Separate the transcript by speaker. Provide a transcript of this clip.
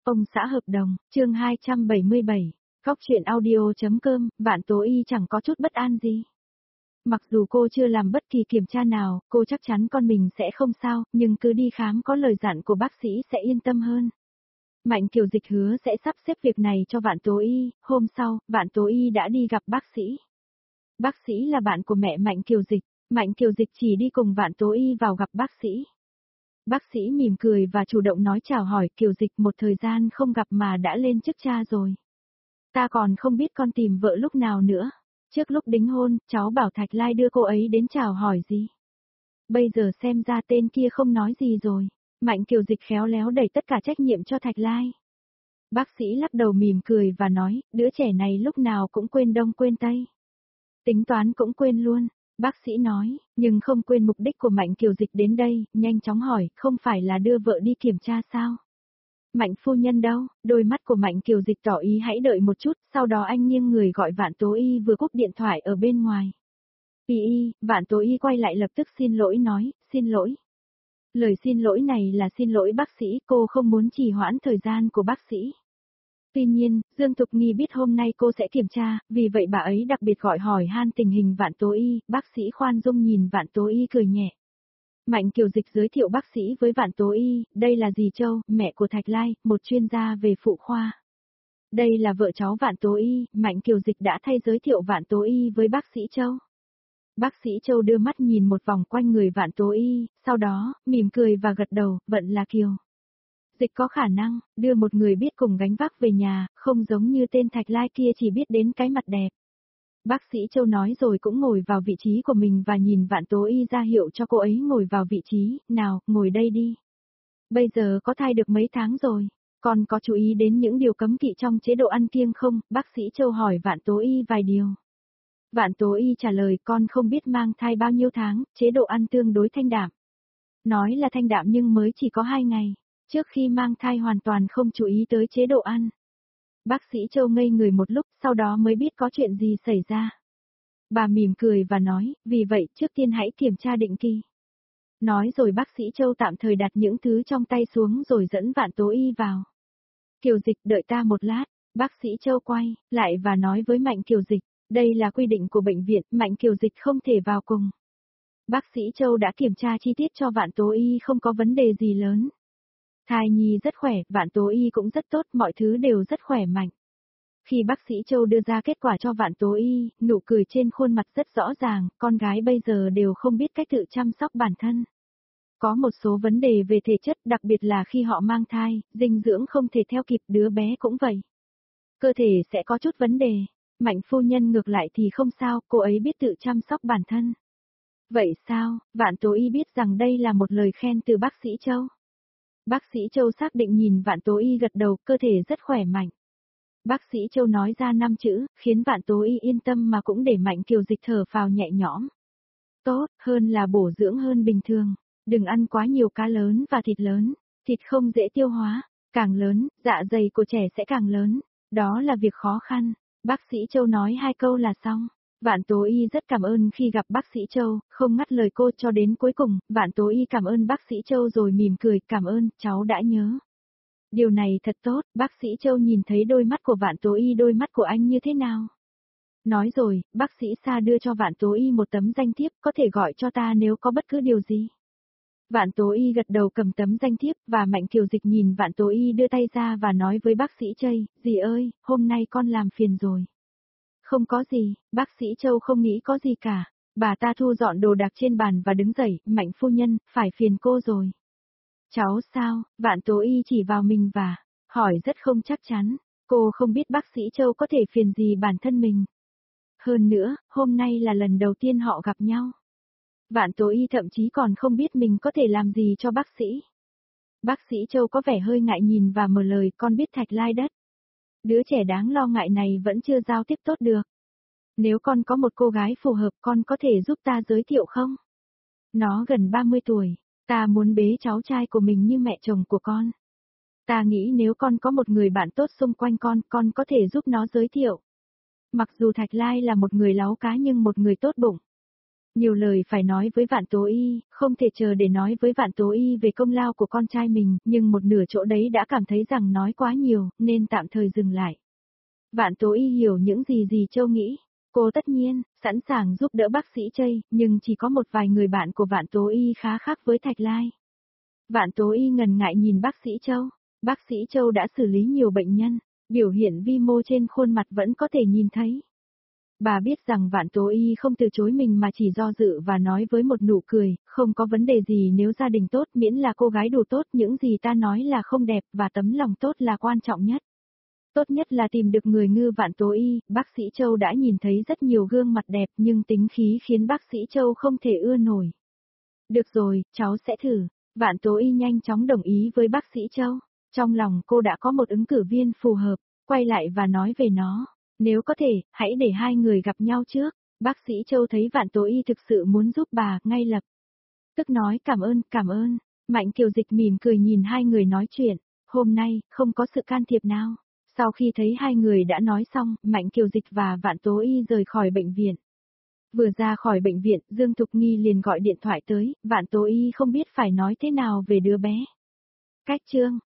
Speaker 1: Ông xã hợp đồng, chương 277, Góc truyện audio.com, Vạn Tố Y chẳng có chút bất an gì. Mặc dù cô chưa làm bất kỳ kiểm tra nào, cô chắc chắn con mình sẽ không sao, nhưng cứ đi khám có lời dặn của bác sĩ sẽ yên tâm hơn. Mạnh Kiều Dịch hứa sẽ sắp xếp việc này cho Vạn Tố Y, hôm sau, Vạn Tố Y đã đi gặp bác sĩ. Bác sĩ là bạn của mẹ Mạnh Kiều Dịch, Mạnh Kiều Dịch chỉ đi cùng Vạn Tố Y vào gặp bác sĩ. Bác sĩ mỉm cười và chủ động nói chào hỏi Kiều Dịch một thời gian không gặp mà đã lên chức cha rồi. Ta còn không biết con tìm vợ lúc nào nữa. Trước lúc đính hôn, cháu bảo Thạch Lai đưa cô ấy đến chào hỏi gì. Bây giờ xem ra tên kia không nói gì rồi. Mạnh Kiều Dịch khéo léo đẩy tất cả trách nhiệm cho Thạch Lai. Bác sĩ lắc đầu mỉm cười và nói, đứa trẻ này lúc nào cũng quên đông quên tây. Tính toán cũng quên luôn. Bác sĩ nói, nhưng không quên mục đích của Mạnh Kiều Dịch đến đây, nhanh chóng hỏi, không phải là đưa vợ đi kiểm tra sao? Mạnh phu nhân đâu? Đôi mắt của Mạnh Kiều Dịch tỏ ý hãy đợi một chút, sau đó anh nghiêng người gọi Vạn Tố Y vừa cúp điện thoại ở bên ngoài. Vạn Tố Y quay lại lập tức xin lỗi nói, xin lỗi. Lời xin lỗi này là xin lỗi bác sĩ, cô không muốn trì hoãn thời gian của bác sĩ. Tuy nhiên, Dương Thục Nghi biết hôm nay cô sẽ kiểm tra, vì vậy bà ấy đặc biệt gọi hỏi han tình hình Vạn Tố Y, bác sĩ khoan dung nhìn Vạn Tố Y cười nhẹ. Mạnh Kiều Dịch giới thiệu bác sĩ với Vạn Tố Y, đây là dì Châu, mẹ của Thạch Lai, một chuyên gia về phụ khoa. Đây là vợ cháu Vạn Tố Y, Mạnh Kiều Dịch đã thay giới thiệu Vạn Tố Y với bác sĩ Châu. Bác sĩ Châu đưa mắt nhìn một vòng quanh người Vạn Tố Y, sau đó, mỉm cười và gật đầu, vận là Kiều. Dịch có khả năng, đưa một người biết cùng gánh vác về nhà, không giống như tên Thạch Lai kia chỉ biết đến cái mặt đẹp. Bác sĩ Châu nói rồi cũng ngồi vào vị trí của mình và nhìn Vạn Tố Y ra hiệu cho cô ấy ngồi vào vị trí, nào, ngồi đây đi. Bây giờ có thai được mấy tháng rồi, con có chú ý đến những điều cấm kỵ trong chế độ ăn kiêng không? Bác sĩ Châu hỏi Vạn Tố Y vài điều. Vạn Tố Y trả lời con không biết mang thai bao nhiêu tháng, chế độ ăn tương đối thanh đạm. Nói là thanh đạm nhưng mới chỉ có 2 ngày. Trước khi mang thai hoàn toàn không chú ý tới chế độ ăn. Bác sĩ Châu ngây người một lúc, sau đó mới biết có chuyện gì xảy ra. Bà mỉm cười và nói, vì vậy trước tiên hãy kiểm tra định kỳ. Nói rồi bác sĩ Châu tạm thời đặt những thứ trong tay xuống rồi dẫn Vạn Tố Y vào. Kiều Dịch đợi ta một lát, bác sĩ Châu quay lại và nói với Mạnh Kiều Dịch, đây là quy định của bệnh viện, Mạnh Kiều Dịch không thể vào cùng. Bác sĩ Châu đã kiểm tra chi tiết cho Vạn Tố Y không có vấn đề gì lớn. Thai nhi rất khỏe, Vạn Tố Y cũng rất tốt, mọi thứ đều rất khỏe mạnh. Khi bác sĩ Châu đưa ra kết quả cho Vạn Tố Y, nụ cười trên khuôn mặt rất rõ ràng, con gái bây giờ đều không biết cách tự chăm sóc bản thân. Có một số vấn đề về thể chất, đặc biệt là khi họ mang thai, dinh dưỡng không thể theo kịp, đứa bé cũng vậy. Cơ thể sẽ có chút vấn đề. Mạnh phu nhân ngược lại thì không sao, cô ấy biết tự chăm sóc bản thân. Vậy sao? Vạn Tố Y biết rằng đây là một lời khen từ bác sĩ Châu. Bác sĩ Châu xác định nhìn Vạn Tố Y gật đầu, cơ thể rất khỏe mạnh. Bác sĩ Châu nói ra 5 chữ, khiến Vạn Tố Y yên tâm mà cũng để Mạnh Kiều Dịch thở phào nhẹ nhõm. Tốt, hơn là bổ dưỡng hơn bình thường. Đừng ăn quá nhiều cá lớn và thịt lớn. Thịt không dễ tiêu hóa. Càng lớn, dạ dày của trẻ sẽ càng lớn. Đó là việc khó khăn. Bác sĩ Châu nói 2 câu là xong. Vạn Tố Y rất cảm ơn khi gặp bác sĩ Châu, không ngắt lời cô cho đến cuối cùng. Vạn Tố Y cảm ơn bác sĩ Châu rồi mỉm cười, cảm ơn, cháu đã nhớ. Điều này thật tốt, bác sĩ Châu nhìn thấy đôi mắt của Vạn Tố Y, đôi mắt của anh như thế nào? Nói rồi, bác sĩ Sa đưa cho Vạn Tố Y một tấm danh thiếp, có thể gọi cho ta nếu có bất cứ điều gì. Vạn Tố Y gật đầu cầm tấm danh thiếp và Mạnh Kiều Dịch nhìn Vạn Tố Y đưa tay ra và nói với bác sĩ Chây, dì ơi, hôm nay con làm phiền rồi. Không có gì, bác sĩ Châu không nghĩ có gì cả. Bà ta thu dọn đồ đạc trên bàn và đứng dậy, Mạnh phu nhân, phải phiền cô rồi. Cháu sao? Vạn Tố Y chỉ vào mình và hỏi rất không chắc chắn. Cô không biết bác sĩ Châu có thể phiền gì bản thân mình. Hơn nữa, hôm nay là lần đầu tiên họ gặp nhau. Vạn Tố Y thậm chí còn không biết mình có thể làm gì cho bác sĩ. Bác sĩ Châu có vẻ hơi ngại nhìn và mở lời, con biết Thạch Lai đất. Đứa trẻ đáng lo ngại này vẫn chưa giao tiếp tốt được. Nếu con có một cô gái phù hợp, con có thể giúp ta giới thiệu không? Nó gần 30 tuổi, ta muốn bế cháu trai của mình như mẹ chồng của con. Ta nghĩ nếu con có một người bạn tốt xung quanh con có thể giúp nó giới thiệu. Mặc dù Thạch Lai là một người láu cá nhưng một người tốt bụng. Nhiều lời phải nói với Vạn Tố Y, không thể chờ để nói với Vạn Tố Y về công lao của con trai mình, nhưng một nửa chỗ đấy đã cảm thấy rằng nói quá nhiều, nên tạm thời dừng lại. Vạn Tố Y hiểu những gì Châu nghĩ. Cô tất nhiên, sẵn sàng giúp đỡ bác sĩ Chây, nhưng chỉ có một vài người bạn của Vạn Tố Y khá khác với Thạch Lai. Vạn Tố Y ngần ngại nhìn bác sĩ Châu. Bác sĩ Châu đã xử lý nhiều bệnh nhân, biểu hiện vi mô trên khuôn mặt vẫn có thể nhìn thấy. Bà biết rằng Vạn Tố Y không từ chối mình mà chỉ do dự và nói với một nụ cười, không có vấn đề gì nếu gia đình tốt miễn là cô gái đủ tốt, những gì ta nói là không đẹp và tấm lòng tốt là quan trọng nhất. Tốt nhất là tìm được người ngư Vạn Tố Y, bác sĩ Châu đã nhìn thấy rất nhiều gương mặt đẹp nhưng tính khí khiến bác sĩ Châu không thể ưa nổi. Được rồi, cháu sẽ thử. Vạn Tố Y nhanh chóng đồng ý với bác sĩ Châu. Trong lòng cô đã có một ứng cử viên phù hợp, quay lại và nói về nó. Nếu có thể, hãy để hai người gặp nhau trước. Bác sĩ Châu thấy Vạn Tố Y thực sự muốn giúp bà, ngay lập tức nói cảm ơn. Mạnh Kiều Dịch mỉm cười nhìn hai người nói chuyện. Hôm nay, không có sự can thiệp nào. Sau khi thấy hai người đã nói xong, Mạnh Kiều Dịch và Vạn Tố Y rời khỏi bệnh viện. Vừa ra khỏi bệnh viện, Dương Thục Nghi liền gọi điện thoại tới, Vạn Tố Y không biết phải nói thế nào về đứa bé. Cách chương